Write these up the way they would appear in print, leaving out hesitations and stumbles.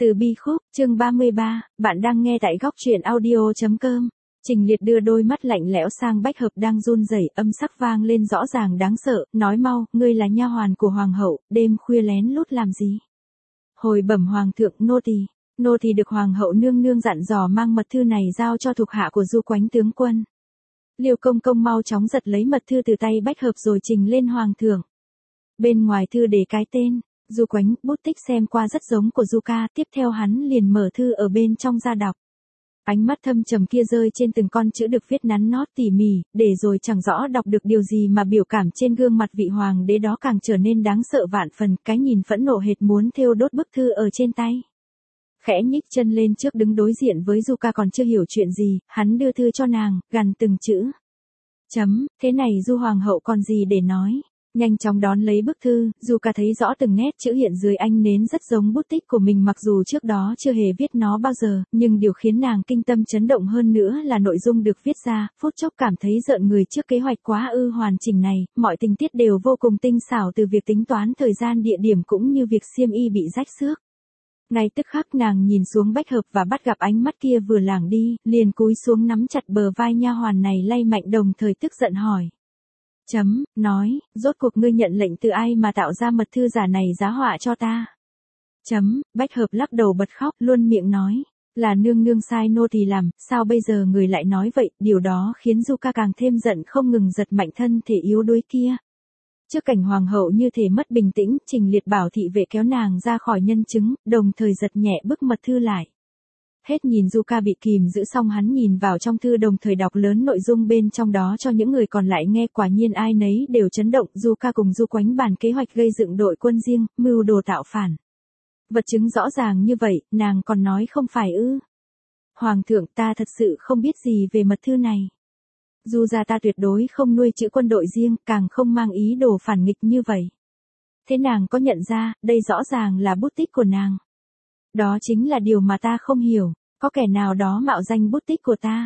Từ bi khúc, chương 33, bạn đang nghe tại góc truyện audio.com. Trình Liệt đưa đôi mắt lạnh lẽo sang Bách Hợp đang run rẩy, âm sắc vang lên rõ ràng đáng sợ, nói mau, ngươi là nha hoàn của hoàng hậu, đêm khuya lén lút làm gì? Hồi bẩm hoàng thượng, nô tỳ được hoàng hậu nương nương dặn dò mang mật thư này giao cho thuộc hạ của Du Quánh tướng quân. Liêu công công mau chóng giật lấy mật thư từ tay Bách Hợp rồi trình lên hoàng thượng. Bên ngoài thư để cái tên Du Quánh, bút tích xem qua rất giống của Du ca, tiếp theo hắn liền mở thư ở bên trong ra đọc. Ánh mắt thâm trầm kia rơi trên từng con chữ được viết nắn nót tỉ mỉ, để rồi chẳng rõ đọc được điều gì mà biểu cảm trên gương mặt vị hoàng đế đó càng trở nên đáng sợ vạn phần, cái nhìn phẫn nộ hệt muốn thêu đốt bức thư ở trên tay. Khẽ nhích chân lên trước đứng đối diện với Du ca còn chưa hiểu chuyện gì, hắn đưa thư cho nàng, gằn từng chữ. Thế này Du hoàng hậu còn gì để nói. Nhanh chóng đón lấy bức thư, Du ca thấy rõ từng nét chữ hiện dưới ánh nến rất giống bút tích của mình mặc dù trước đó chưa hề viết nó bao giờ, nhưng điều khiến nàng kinh tâm chấn động hơn nữa là nội dung được viết ra, phút chốc cảm thấy rợn người trước kế hoạch quá hoàn chỉnh này, mọi tình tiết đều vô cùng tinh xảo từ việc tính toán thời gian địa điểm cũng như việc xiêm y bị rách xước. Ngay tức khắc nàng nhìn xuống Bách Hợp và bắt gặp ánh mắt kia vừa lảng đi, liền cúi xuống nắm chặt bờ vai nha hoàn này lay mạnh đồng thời tức giận hỏi. Nói, rốt cuộc ngươi nhận lệnh từ ai mà tạo ra mật thư giả này giá họa cho ta? Bách Hợp lắc đầu bật khóc, luôn miệng nói, là nương nương sai nô tỳ làm, sao bây giờ người lại nói vậy, điều đó khiến Du ca càng thêm giận không ngừng giật mạnh thân thể yếu đuối kia. Trước cảnh hoàng hậu như thể mất bình tĩnh, Trình Liệt bảo thị vệ kéo nàng ra khỏi nhân chứng, đồng thời giật nhẹ bức mật thư lại. Hết nhìn Du ca bị kìm giữ xong hắn nhìn vào trong thư đồng thời đọc lớn nội dung bên trong đó cho những người còn lại nghe, quả nhiên ai nấy đều chấn động. Du ca cùng Du Quánh bàn kế hoạch gây dựng đội quân riêng, mưu đồ tạo phản. Vật chứng rõ ràng như vậy, nàng còn nói không phải ư? Hoàng thượng, ta thật sự không biết gì về mật thư này. Du gia ta tuyệt đối không nuôi chữ quân đội riêng, càng không mang ý đồ phản nghịch như vậy. Thế nàng có nhận ra, đây rõ ràng là bút tích của nàng. Đó chính là điều mà ta không hiểu, có kẻ nào đó mạo danh bút tích của ta.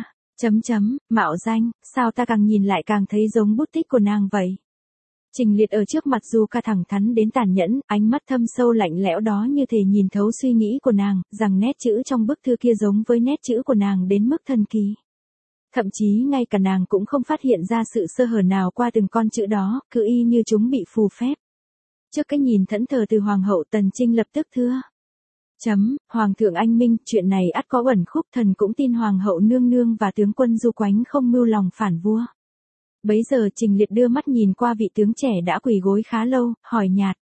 Mạo danh, sao ta càng nhìn lại càng thấy giống bút tích của nàng vậy? Trình Liệt ở trước mặt Du ca thẳng thắn đến tàn nhẫn, ánh mắt thâm sâu lạnh lẽo đó như thể nhìn thấu suy nghĩ của nàng, rằng nét chữ trong bức thư kia giống với nét chữ của nàng đến mức thần kỳ. Thậm chí ngay cả nàng cũng không phát hiện ra sự sơ hở nào qua từng con chữ đó, cứ y như chúng bị phù phép. Trước cái nhìn thẫn thờ từ hoàng hậu, Tần Trinh lập tức thưa. Hoàng thượng anh minh, chuyện này ắt có uẩn khúc, thần cũng tin hoàng hậu nương nương và tướng quân Du Quánh không mưu lòng phản vua. Bấy giờ Trình Liệt đưa mắt nhìn qua vị tướng trẻ đã quỳ gối khá lâu, hỏi nhạt.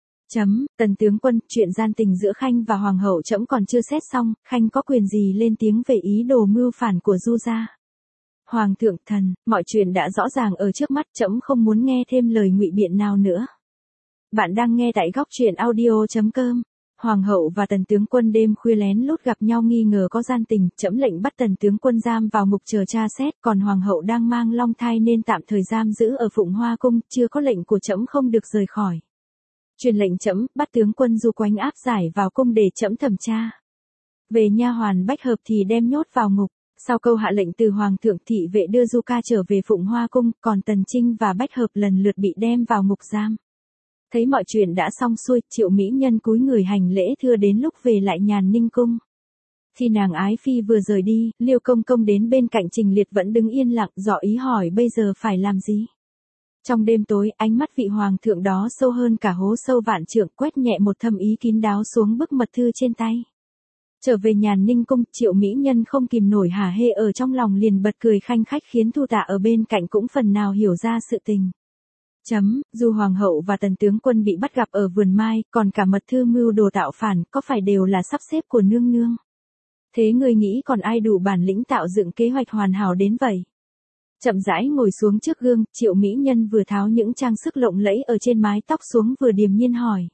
Tần tướng quân, chuyện gian tình giữa Khanh và hoàng hậu trẫm còn chưa xét xong, Khanh có quyền gì lên tiếng về ý đồ mưu phản của Du gia? Hoàng thượng, mọi chuyện đã rõ ràng ở trước mắt, trẫm không muốn nghe thêm lời ngụy biện nào nữa. Bạn đang nghe tại góc truyện audio.com. Hoàng hậu và Tần tướng quân đêm khuya lén lút gặp nhau nghi ngờ có gian tình, trẫm lệnh bắt Tần tướng quân giam vào ngục chờ tra xét, còn hoàng hậu đang mang long thai nên tạm thời giam giữ ở Phụng Hoa cung, chưa có lệnh của trẫm không được rời khỏi. Truyền lệnh trẫm bắt tướng quân Du Quánh áp giải vào cung để trẫm thẩm tra. Về nha hoàn Bách Hợp thì đem nhốt vào ngục. Sau câu hạ lệnh từ hoàng thượng, thị vệ đưa Du ca trở về Phụng Hoa cung, còn Tần Trinh và Bách Hợp lần lượt bị đem vào ngục giam. Thấy mọi chuyện đã xong xuôi, Triệu mỹ nhân cúi người hành lễ thưa đến lúc về lại Nhàn Ninh cung. Khi nàng ái phi vừa rời đi, Liêu công công đến bên cạnh Trình Liệt vẫn đứng yên lặng, dò ý hỏi bây giờ phải làm gì. Trong đêm tối, ánh mắt vị hoàng thượng đó sâu hơn cả hố sâu vạn trượng, quét nhẹ một thâm ý kín đáo xuống bức mật thư trên tay. Trở về Nhàn Ninh cung, Triệu mỹ nhân không kìm nổi hả hê ở trong lòng liền bật cười khanh khách khiến Thu Tạ ở bên cạnh cũng phần nào hiểu ra sự tình. Du hoàng hậu và Tần tướng quân bị bắt gặp ở vườn mai, còn cả mật thư mưu đồ tạo phản, có phải đều là sắp xếp của nương nương? Thế ngươi nghĩ còn ai đủ bản lĩnh tạo dựng kế hoạch hoàn hảo đến vậy? Chậm rãi ngồi xuống trước gương, Triệu mỹ nhân vừa tháo những trang sức lộng lẫy ở trên mái tóc xuống vừa điềm nhiên hỏi.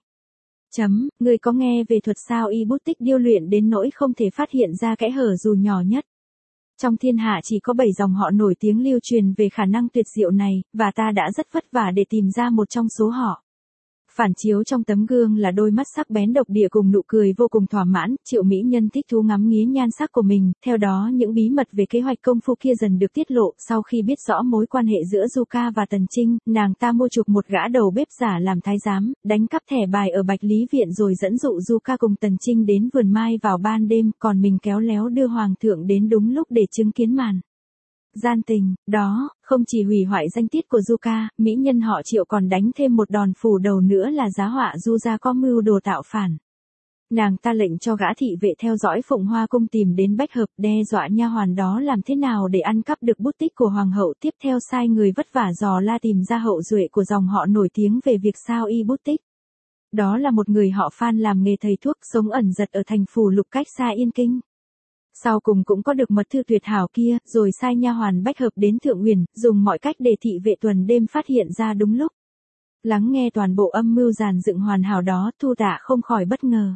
Ngươi có nghe về thuật sao y bút tích điêu luyện đến nỗi không thể phát hiện ra kẽ hở dù nhỏ nhất? Trong thiên hạ chỉ có 7 dòng họ nổi tiếng lưu truyền về khả năng tuyệt diệu này, và ta đã rất vất vả để tìm ra một trong số họ. Phản chiếu trong tấm gương là đôi mắt sắc bén độc địa cùng nụ cười vô cùng thỏa mãn, Triệu mỹ nhân thích thú ngắm nghía nhan sắc của mình, theo đó những bí mật về kế hoạch công phu kia dần được tiết lộ, sau khi biết rõ mối quan hệ giữa Zuka và Tần Trinh, nàng ta mua chuộc một gã đầu bếp giả làm thái giám, đánh cắp thẻ bài ở Bạch Lý Viện rồi dẫn dụ Zuka cùng Tần Trinh đến vườn mai vào ban đêm, còn mình kéo léo đưa hoàng thượng đến đúng lúc để chứng kiến màn gian tình, đó, không chỉ hủy hoại danh tiết của Zuka, mỹ nhân họ Triệu còn đánh thêm một đòn phủ đầu nữa là giá họa Du gia có mưu đồ tạo phản. Nàng ta lệnh cho gã thị vệ theo dõi Phụng Hoa cung tìm đến Bách Hợp, đe dọa nha hoàn đó làm thế nào để ăn cắp được bút tích của hoàng hậu, tiếp theo sai người vất vả dò la tìm ra hậu duệ của dòng họ nổi tiếng về việc sao y bút tích. Đó là một người họ Phan làm nghề thầy thuốc, sống ẩn giật ở thành phủ Lục cách xa Yên Kinh. Sau cùng cũng có được mật thư tuyệt hảo kia, rồi sai nha hoàn Bách Hợp đến Thượng Uyển, dùng mọi cách để thị vệ tuần đêm phát hiện ra đúng lúc. Lắng nghe toàn bộ âm mưu dàn dựng hoàn hảo đó, Thu Tạ không khỏi bất ngờ.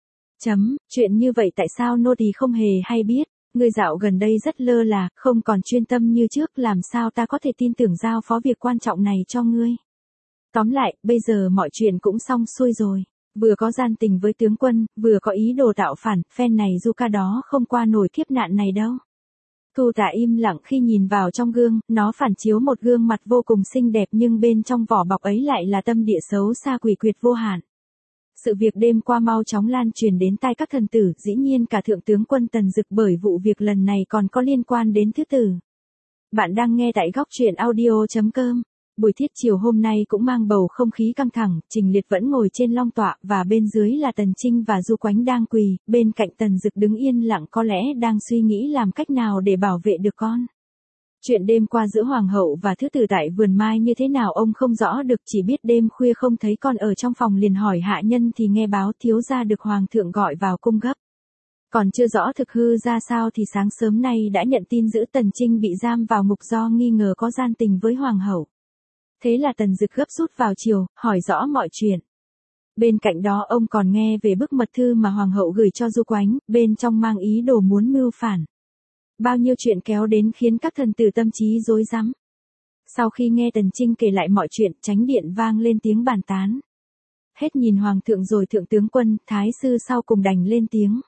Chuyện như vậy tại sao nô tỳ không hề hay biết, ngươi dạo gần đây rất lơ là, không còn chuyên tâm như trước, làm sao ta có thể tin tưởng giao phó việc quan trọng này cho ngươi. Tóm lại, bây giờ mọi chuyện cũng xong xuôi rồi. Vừa có gian tình với tướng quân, vừa có ý đồ tạo phản, phen này Zuka đó không qua nổi kiếp nạn này đâu. Thu Tạ im lặng khi nhìn vào trong gương, nó phản chiếu một gương mặt vô cùng xinh đẹp nhưng bên trong vỏ bọc ấy lại là tâm địa xấu xa quỷ quyệt vô hạn. Sự việc đêm qua mau chóng lan truyền đến tai các thần tử, dĩ nhiên cả thượng tướng quân Tần Dực, bởi vụ việc lần này còn có liên quan đến Thứ Tử. Bạn đang nghe tại góc truyện audio.com. Buổi thiết chiều hôm nay cũng mang bầu không khí căng thẳng, Trình Liệt vẫn ngồi trên long tọa, và bên dưới là Tần Trinh và Du Quánh đang quỳ, bên cạnh Tần Dực đứng yên lặng, có lẽ đang suy nghĩ làm cách nào để bảo vệ được con. Chuyện đêm qua giữa Hoàng hậu và Thứ Tử tại vườn mai như thế nào ông không rõ được, chỉ biết đêm khuya không thấy con ở trong phòng liền hỏi hạ nhân thì nghe báo thiếu gia được Hoàng thượng gọi vào cung gấp. Còn chưa rõ thực hư ra sao thì sáng sớm nay đã nhận tin giữ Tần Trinh bị giam vào ngục do nghi ngờ có gian tình với Hoàng hậu. Thế là Tần Dực gấp rút vào chiều, hỏi rõ mọi chuyện. Bên cạnh đó ông còn nghe về bức mật thư mà Hoàng hậu gửi cho Du Quánh, bên trong mang ý đồ muốn mưu phản. Bao nhiêu chuyện kéo đến khiến các thần tử tâm trí rối rắm. Sau khi nghe Tần Trinh kể lại mọi chuyện, chánh điện vang lên tiếng bàn tán. Hết nhìn Hoàng thượng rồi thượng tướng quân, thái sư sau cùng đành lên tiếng.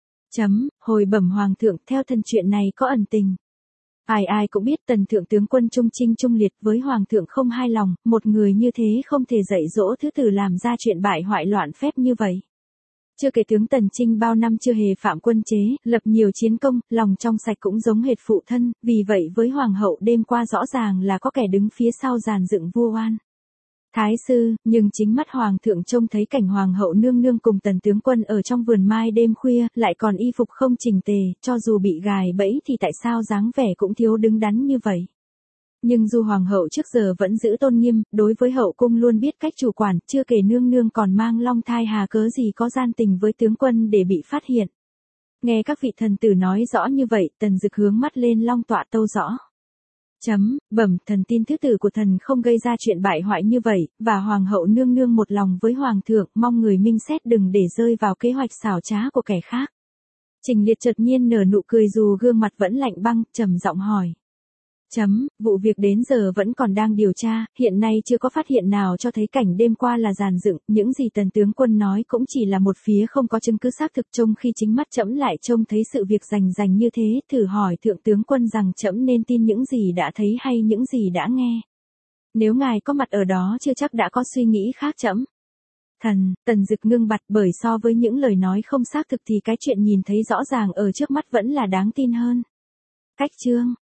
Hồi bẩm Hoàng thượng, theo thần chuyện này có ẩn tình. Ai cũng biết Tần thượng tướng quân trung trinh trung liệt, với Hoàng thượng không hài lòng, một người như thế không thể dạy dỗ Thứ Tử làm ra chuyện bại hoại loạn phép như vậy. Chưa kể tướng Tần Trinh bao năm chưa hề phạm quân chế, lập nhiều chiến công, lòng trong sạch cũng giống hệt phụ thân, vì vậy với Hoàng hậu đêm qua rõ ràng là có kẻ đứng phía sau dàn dựng vu oan. Thái sư, nhưng chính mắt Hoàng thượng trông thấy cảnh Hoàng hậu nương nương cùng Tần tướng quân ở trong vườn mai đêm khuya, lại còn y phục không chỉnh tề, cho dù bị gài bẫy thì tại sao dáng vẻ cũng thiếu đứng đắn như vậy. Nhưng dù Hoàng hậu trước giờ vẫn giữ tôn nghiêm, đối với hậu cung luôn biết cách chủ quản, chưa kể nương nương còn mang long thai, hà cớ gì có gian tình với tướng quân để bị phát hiện. Nghe các vị thần tử nói rõ như vậy, Tần Dực hướng mắt lên long tọa tâu rõ. Bẩm, thần tin Thứ Tử của thần không gây ra chuyện bại hoại như vậy, và Hoàng hậu nương nương một lòng với Hoàng thượng, mong người minh xét đừng để rơi vào kế hoạch xảo trá của kẻ khác. Trình Liệt chợt nhiên nở nụ cười dù gương mặt vẫn lạnh băng, trầm giọng hỏi. Vụ việc đến giờ vẫn còn đang điều tra, hiện nay chưa có phát hiện nào cho thấy cảnh đêm qua là dàn dựng, những gì Tần tướng quân nói cũng chỉ là một phía không có chứng cứ xác thực, trông khi chính mắt trẫm lại trông thấy sự việc rành như thế, thử hỏi thượng tướng quân rằng trẫm nên tin những gì đã thấy hay những gì đã nghe. Nếu ngài có mặt ở đó chưa chắc đã có suy nghĩ khác trẫm. Tần Dực ngưng bặt, bởi so với những lời nói không xác thực thì cái chuyện nhìn thấy rõ ràng ở trước mắt vẫn là đáng tin hơn. Cách chương